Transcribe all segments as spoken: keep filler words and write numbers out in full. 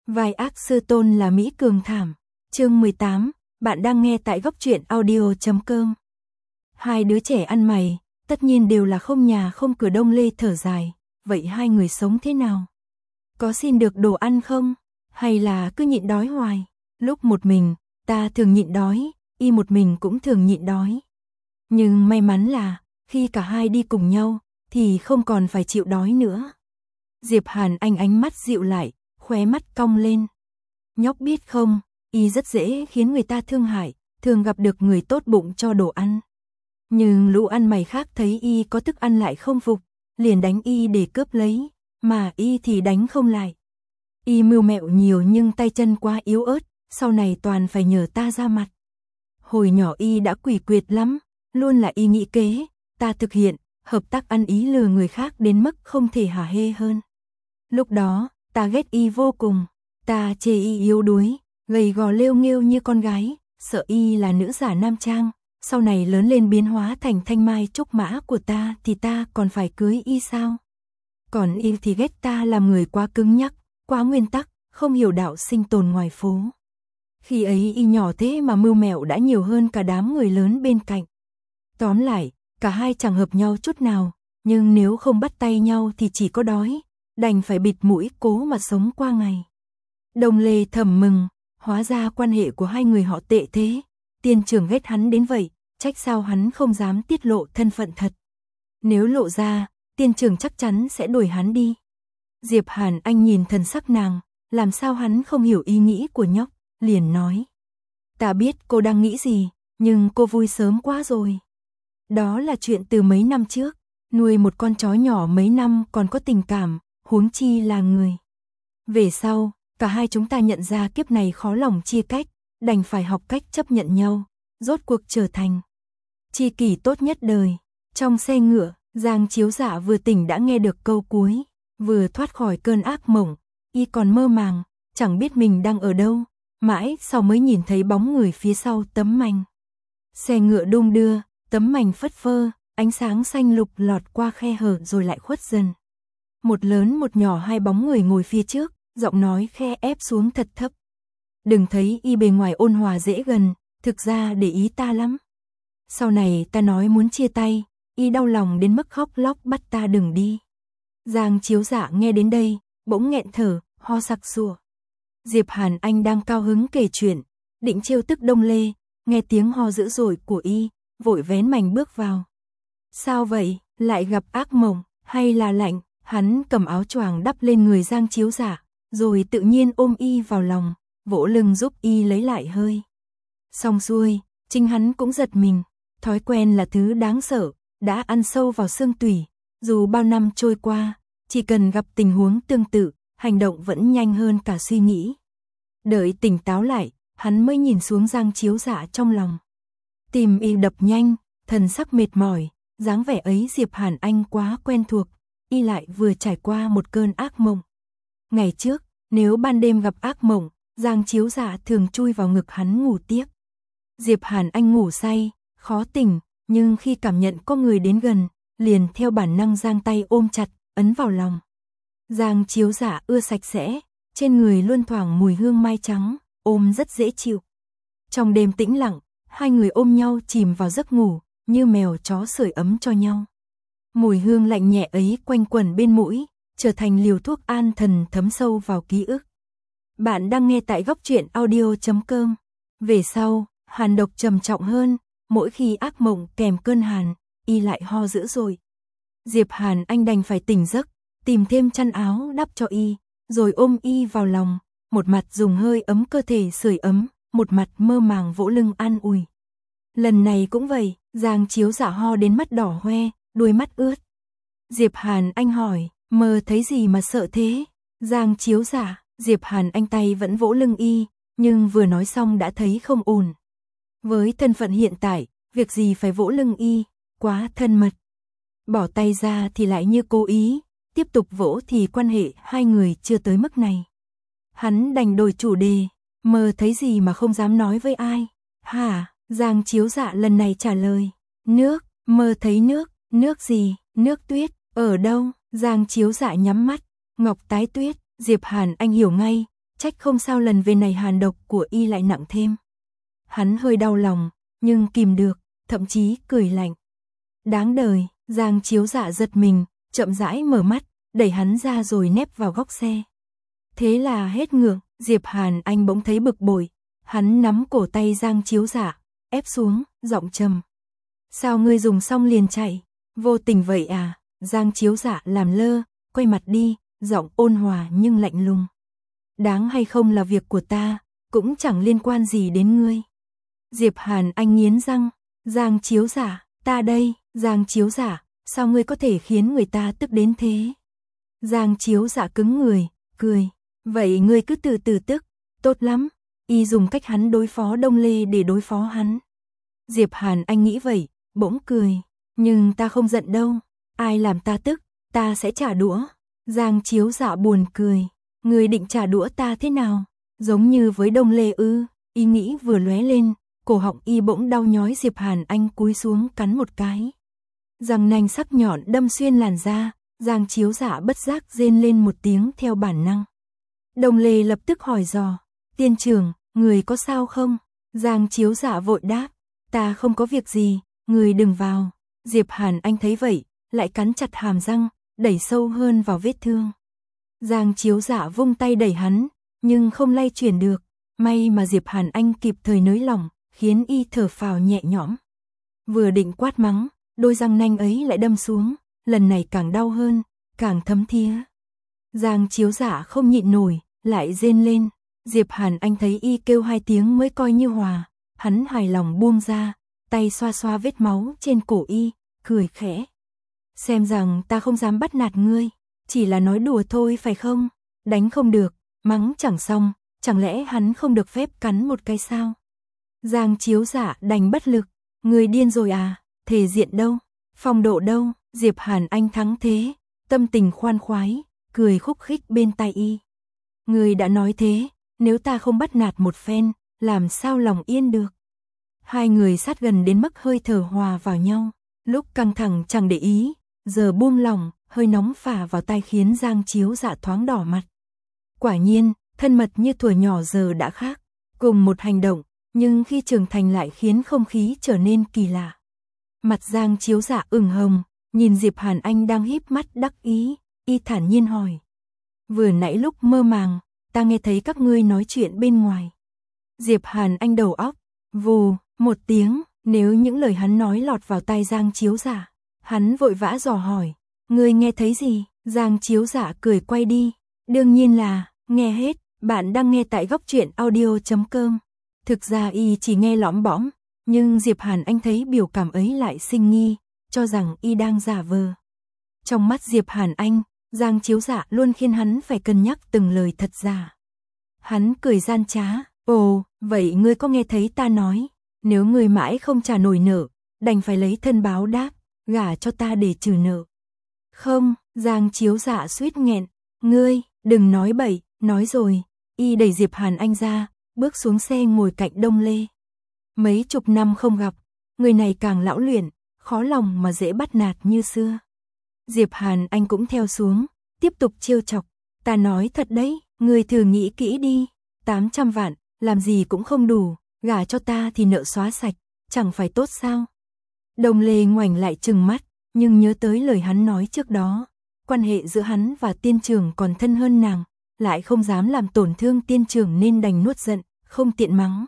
Vai ác sư tôn là Mỹ Cường thảm. Chương mười tám, bạn đang nghe tại góc truyện audio chấm com. Hai đứa trẻ ăn mày, tất nhiên đều là không nhà không cửa. Đông Lê thở dài, vậy hai người sống thế nào? Có xin được đồ ăn không? Hay là cứ nhịn đói hoài? Lúc một mình, ta thường nhịn đói, y một mình cũng thường nhịn đói. Nhưng may mắn là, khi cả hai đi cùng nhau, thì không còn phải chịu đói nữa. Diệp Hàn Anh ánh mắt dịu lại, khóe mắt cong lên. Nhóc biết không, y rất dễ khiến người ta thương hại, thường gặp được người tốt bụng cho đồ ăn. Nhưng lũ ăn mày khác thấy y có thức ăn lại không phục, liền đánh y để cướp lấy, mà y thì đánh không lại. Y mưu mẹo nhiều nhưng tay chân quá yếu ớt, sau này toàn phải nhờ ta ra mặt. Hồi nhỏ y đã quỷ quyệt lắm, luôn là y nghĩ kế, ta thực hiện, hợp tác ăn ý lừa người khác đến mức không thể hả hê hơn. Lúc đó, ta ghét y vô cùng, ta chê y yếu đuối, gầy gò lêu nghêu như con gái, sợ y là nữ giả nam trang, sau này lớn lên biến hóa thành thanh mai trúc mã của ta thì ta còn phải cưới y sao? Còn y thì ghét ta làm người quá cứng nhắc, quá nguyên tắc, không hiểu đạo sinh tồn ngoài phố. Khi ấy y nhỏ thế mà mưu mẹo đã nhiều hơn cả đám người lớn bên cạnh. Tóm lại, cả hai chẳng hợp nhau chút nào, nhưng nếu không bắt tay nhau thì chỉ có đói, đành phải bịt mũi cố mà sống qua ngày. Đông Lê thầm mừng, hóa ra quan hệ của hai người họ tệ thế, tiên trưởng ghét hắn đến vậy, trách sao hắn không dám tiết lộ thân phận thật. Nếu lộ ra, tiên trưởng chắc chắn sẽ đuổi hắn đi. Diệp Hàn Anh nhìn thần sắc nàng, làm sao hắn không hiểu ý nghĩ của nhóc, liền nói. Ta biết cô đang nghĩ gì, nhưng cô vui sớm quá rồi. Đó là chuyện từ mấy năm trước, nuôi một con chó nhỏ mấy năm còn có tình cảm, huống chi là người. Về sau, cả hai chúng ta nhận ra kiếp này khó lòng chia cách, đành phải học cách chấp nhận nhau, rốt cuộc trở thành tri kỷ tốt nhất đời. Trong xe ngựa, Giang Chiếu Dạ vừa tỉnh đã nghe được câu cuối, vừa thoát khỏi cơn ác mộng, y còn mơ màng, chẳng biết mình đang ở đâu, mãi sau mới nhìn thấy bóng người phía sau tấm mành. Xe ngựa đung đưa, tấm mành phất phơ, ánh sáng xanh lục lọt qua khe hở rồi lại khuất dần. Một lớn một nhỏ hai bóng người ngồi phía trước, giọng nói khe ép xuống thật thấp. Đừng thấy y bề ngoài ôn hòa dễ gần, thực ra để ý ta lắm. Sau này ta nói muốn chia tay, y đau lòng đến mức khóc lóc bắt ta đừng đi. Giang Chiếu Dạ nghe đến đây, bỗng nghẹn thở, ho sặc sụa. Diệp Hàn Anh đang cao hứng kể chuyện, định trêu tức Đông Lê, nghe tiếng ho dữ dội của y, vội vén mành bước vào. Sao vậy, lại gặp ác mộng, hay là lạnh? Hắn cầm áo choàng đắp lên người Giang Chiếu Dạ, rồi tự nhiên ôm y vào lòng, vỗ lưng giúp y lấy lại hơi. Xong xuôi, chính hắn cũng giật mình, thói quen là thứ đáng sợ, đã ăn sâu vào xương tủy, dù bao năm trôi qua, chỉ cần gặp tình huống tương tự, hành động vẫn nhanh hơn cả suy nghĩ. Đợi tỉnh táo lại, hắn mới nhìn xuống Giang Chiếu Dạ trong lòng. Tim y đập nhanh, thần sắc mệt mỏi, dáng vẻ ấy Diệp Hàn Anh quá quen thuộc, y lại vừa trải qua một cơn ác mộng. Ngày trước, nếu ban đêm gặp ác mộng, Giang Chiếu Dạ thường chui vào ngực hắn ngủ tiếp. Diệp Hàn Anh ngủ say, khó tỉnh, nhưng khi cảm nhận có người đến gần, liền theo bản năng giang tay ôm chặt, ấn vào lòng. Giang Chiếu Dạ ưa sạch sẽ, trên người luôn thoảng mùi hương mai trắng, ôm rất dễ chịu. Trong đêm tĩnh lặng, hai người ôm nhau chìm vào giấc ngủ, như mèo chó sưởi ấm cho nhau. Mùi hương lạnh nhẹ ấy quanh quẩn bên mũi, trở thành liều thuốc an thần thấm sâu vào ký ức. Bạn đang nghe tại góc truyện audio chấm com. Về sau, hàn độc trầm trọng hơn, mỗi khi ác mộng kèm cơn hàn, y lại ho dữ dội. Diệp Hàn Anh đành phải tỉnh giấc, tìm thêm chăn áo đắp cho y, rồi ôm y vào lòng, một mặt dùng hơi ấm cơ thể sưởi ấm, một mặt mơ màng vỗ lưng an ủi. Lần này cũng vậy, Giang Chiếu Dạ ho đến mắt đỏ hoe, đuôi mắt ướt. Diệp Hàn Anh hỏi, mơ thấy gì mà sợ thế? Giang Chiếu Dạ, Diệp Hàn Anh tay vẫn vỗ lưng y, nhưng vừa nói xong đã thấy không ổn. Với thân phận hiện tại, việc gì phải vỗ lưng y, quá thân mật. Bỏ tay ra thì lại như cố ý, tiếp tục vỗ thì quan hệ hai người chưa tới mức này. Hắn đành đổi chủ đề, mơ thấy gì mà không dám nói với ai? Hả? Giang Chiếu Dạ lần này trả lời, nước, mơ thấy nước, nước gì? Nước tuyết, ở đâu? Giang Chiếu Dạ nhắm mắt, ngọc tái tuyết. Diệp Hàn Anh hiểu ngay, trách không sao lần về này hàn độc của y lại nặng thêm. Hắn hơi đau lòng, nhưng kìm được, thậm chí cười lạnh. Đáng đời, Giang Chiếu Dạ giật mình, chậm rãi mở mắt, đẩy hắn ra rồi nép vào góc xe. Thế là hết ngượng, Diệp Hàn Anh bỗng thấy bực bội, hắn nắm cổ tay Giang Chiếu Dạ, ép xuống, giọng trầm. Sao ngươi dùng xong liền chạy, vô tình vậy à? Giang Chiếu Dạ làm lơ, quay mặt đi, giọng ôn hòa nhưng lạnh lùng. Đáng hay không là việc của ta, cũng chẳng liên quan gì đến ngươi. Diệp Hàn Anh nghiến răng, Giang Chiếu Dạ, ta đây, Giang Chiếu Dạ, sao ngươi có thể khiến người ta tức đến thế? Giang Chiếu Dạ cứng người, cười, vậy ngươi cứ từ từ tức, tốt lắm, y dùng cách hắn đối phó Đông Lê để đối phó hắn. Diệp Hàn Anh nghĩ vậy, bỗng cười, nhưng ta không giận đâu, ai làm ta tức, ta sẽ trả đũa. Giang Chiếu Dạ buồn cười, ngươi định trả đũa ta thế nào? Giống như với Đông Lê ư? Ý nghĩ vừa lóe lên, cổ họng y bỗng đau nhói. Diệp Hàn Anh cúi xuống cắn một cái. Răng nanh sắc nhọn đâm xuyên làn da, Giang Chiếu Dạ bất giác rên lên một tiếng theo bản năng. Đông Lê lập tức hỏi dò, tiên trưởng, người có sao không? Giang Chiếu Dạ vội đáp, ta không có việc gì, người đừng vào. Diệp Hàn Anh thấy vậy, lại cắn chặt hàm răng, đẩy sâu hơn vào vết thương. Giang Chiếu Dạ vung tay đẩy hắn, nhưng không lay chuyển được, may mà Diệp Hàn Anh kịp thời nới lỏng, khiến y thở phào nhẹ nhõm. Vừa định quát mắng, đôi răng nanh ấy lại đâm xuống, lần này càng đau hơn, càng thấm thía. Giang Chiếu Dạ không nhịn nổi, lại rên lên. Diệp Hàn Anh thấy y kêu hai tiếng mới coi như hòa, hắn hài lòng buông ra, tay xoa xoa vết máu trên cổ y, cười khẽ. Xem rằng ta không dám bắt nạt ngươi, chỉ là nói đùa thôi phải không? Đánh không được, mắng chẳng xong, chẳng lẽ hắn không được phép cắn một cái sao? Giang Chiếu Dạ đành bất lực, ngươi điên rồi à? Thể diện đâu? Phong độ đâu? Diệp Hàn Anh thắng thế, tâm tình khoan khoái, cười khúc khích bên tai y. Ngươi đã nói thế, nếu ta không bắt nạt một phen, làm sao lòng yên được? Hai người sát gần đến mức hơi thở hòa vào nhau, lúc căng thẳng chẳng để ý, giờ buông lỏng, hơi nóng phả vào tai khiến Giang Chiếu Dạ thoáng đỏ mặt. Quả nhiên, thân mật như thuở nhỏ giờ đã khác, cùng một hành động, nhưng khi trưởng thành lại khiến không khí trở nên kỳ lạ. Mặt Giang Chiếu Dạ ửng hồng, nhìn Diệp Hàn Anh đang híp mắt đắc ý, y thản nhiên hỏi. Vừa nãy lúc mơ màng, ta nghe thấy các ngươi nói chuyện bên ngoài. Diệp Hàn Anh đầu óc, vù, một tiếng, nếu những lời hắn nói lọt vào tai Giang Chiếu Dạ, hắn vội vã dò hỏi, ngươi nghe thấy gì? Giang Chiếu Dạ cười quay đi, đương nhiên là, nghe hết, bạn đang nghe tại góc truyện audio chấm com. Thực ra y chỉ nghe lõm bõm, nhưng Diệp Hàn Anh thấy biểu cảm ấy lại sinh nghi, cho rằng y đang giả vờ. Trong mắt Diệp Hàn Anh, Giang Chiếu Dạ luôn khiến hắn phải cân nhắc từng lời thật giả. Hắn cười gian trá, ồ, vậy ngươi có nghe thấy ta nói, nếu ngươi mãi không trả nổi nợ, đành phải lấy thân báo đáp, gả cho ta để trừ nợ. Không, Giang Chiếu Dạ suýt nghẹn, ngươi, đừng nói bậy, nói rồi, y đẩy Diệp Hàn Anh ra, bước xuống xe ngồi cạnh Đông Lê. Mấy chục năm không gặp, người này càng lão luyện, khó lòng mà dễ bắt nạt như xưa. Diệp Hàn Anh cũng theo xuống, tiếp tục trêu chọc, ta nói thật đấy, ngươi thử nghĩ kỹ đi, tám trăm vạn, làm gì cũng không đủ, gả cho ta thì nợ xóa sạch, chẳng phải tốt sao? Đông Lê ngoảnh lại trừng mắt, nhưng nhớ tới lời hắn nói trước đó, quan hệ giữa hắn và tiên trưởng còn thân hơn nàng, lại không dám làm tổn thương tiên trưởng nên đành nuốt giận, không tiện mắng.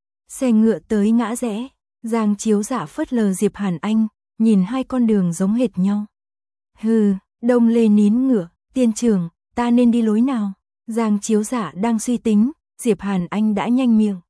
Xe ngựa tới ngã rẽ, Giang Chiếu Dạ phớt lờ Diệp Hàn Anh, nhìn hai con đường giống hệt nhau. Hừ, Đông Lê nín ngựa, tiên trưởng, ta nên đi lối nào? Giang Chiếu Dạ đang suy tính, Diệp Hàn Anh đã nhanh miệng.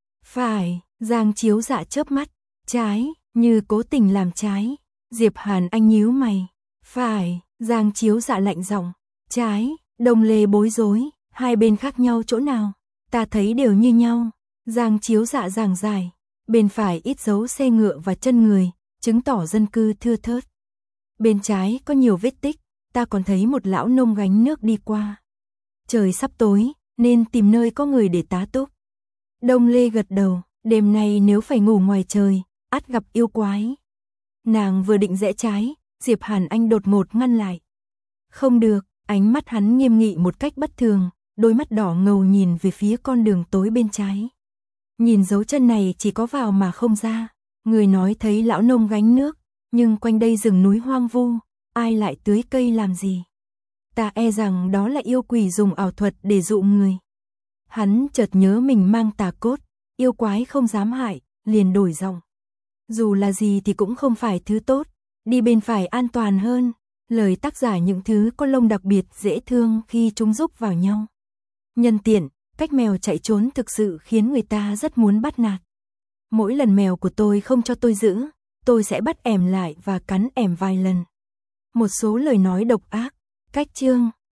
Phải, Giang Chiếu Dạ chớp mắt, trái, như cố tình làm trái. Diệp Hàn Anh nhíu mày. Phải, Giang Chiếu Dạ lạnh giọng, trái. Đông Lê bối rối, hai bên khác nhau chỗ nào? Ta thấy đều như nhau. Giang Chiếu Dạ giảng giải, bên phải ít dấu xe ngựa và chân người, chứng tỏ dân cư thưa thớt. Bên trái có nhiều vết tích, ta còn thấy một lão nông gánh nước đi qua. Trời sắp tối, nên tìm nơi có người để tá túc. Đông Lê gật đầu, đêm nay nếu phải ngủ ngoài trời, ắt gặp yêu quái. Nàng vừa định rẽ trái, Diệp Hàn Anh đột ngột ngăn lại. Không được, ánh mắt hắn nghiêm nghị một cách bất thường, đôi mắt đỏ ngầu nhìn về phía con đường tối bên trái. Nhìn dấu chân này chỉ có vào mà không ra, người nói thấy lão nông gánh nước, nhưng quanh đây rừng núi hoang vu, ai lại tưới cây làm gì? Ta e rằng đó là yêu quỷ dùng ảo thuật để dụ người. Hắn chợt nhớ mình mang tà cốt, yêu quái không dám hại, liền đổi giọng. Dù là gì thì cũng không phải thứ tốt, đi bên phải an toàn hơn. Lời tác giả những thứ có lông đặc biệt dễ thương khi chúng rúc vào nhau. Nhân tiện, cách mèo chạy trốn thực sự khiến người ta rất muốn bắt nạt. Mỗi lần mèo của tôi không cho tôi giữ, tôi sẽ bắt ẻm lại và cắn ẻm vài lần. Một số lời nói độc ác, cách chương.